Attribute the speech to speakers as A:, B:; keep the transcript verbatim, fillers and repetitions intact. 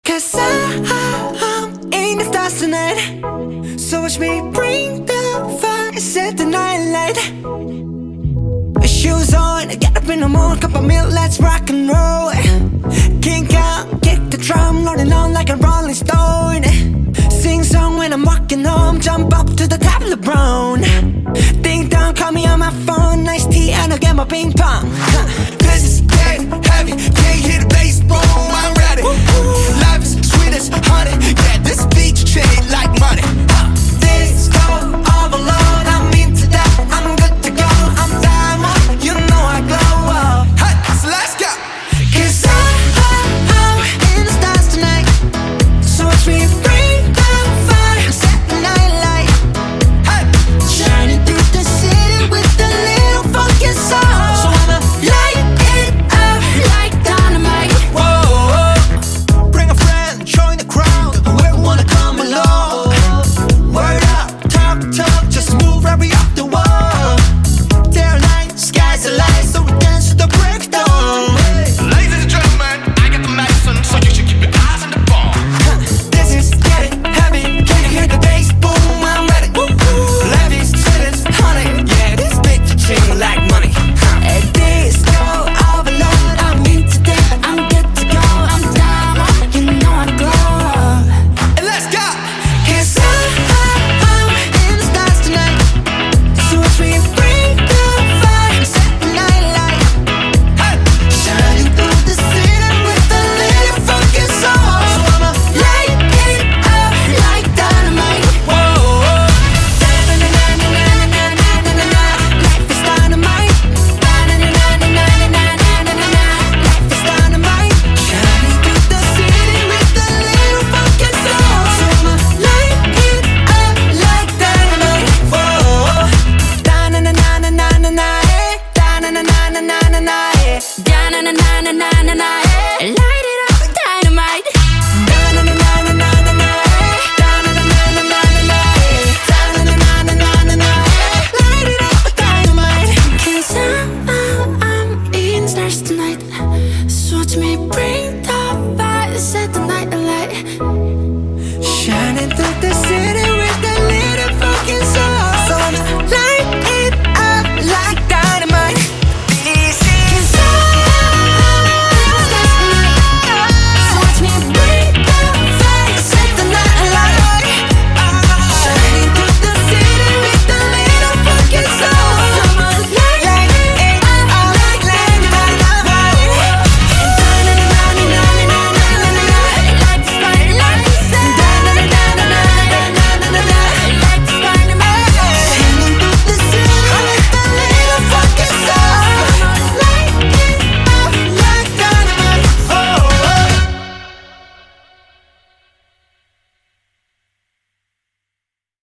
A: Cause I'm in the stars tonight. So watch me bring the fire, set the night light. Shoes on, get up in the morning, cup of milk, let's rock and roll. Kink out, kick the drum, rolling on like a rolling stone. Sing song when I'm walking home, jump up to the top of the brown. Ding dong, call me on my phone, nice tea and I'll get my ping pong. This is getting heavy.